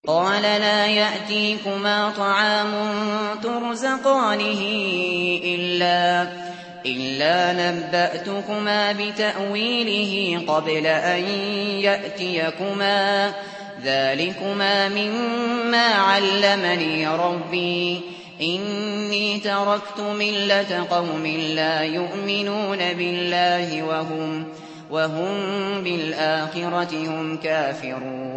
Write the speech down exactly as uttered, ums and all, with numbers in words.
قَالَ لَا يَأْتِيكُمَا طَعَامٌ تُرْزَقَانِهِ إِلَّا إِلَّا نَبَّأْتُكُمَا بِتَأْوِيلِهِ قَبْلَ أَن يَأْتِيَكُمَا ۚ ذَٰلِكُمَا مِمَّا عَلَّمَنِي رَبِّي ۚ إِنِّي تَرَكْتُ مِلَّةَ قَوْمٍ لَّا يُؤْمِنُونَ بِاللَّهِ وَهُم بِالْآخِرَةِ هُمْ كَافِرُونَ.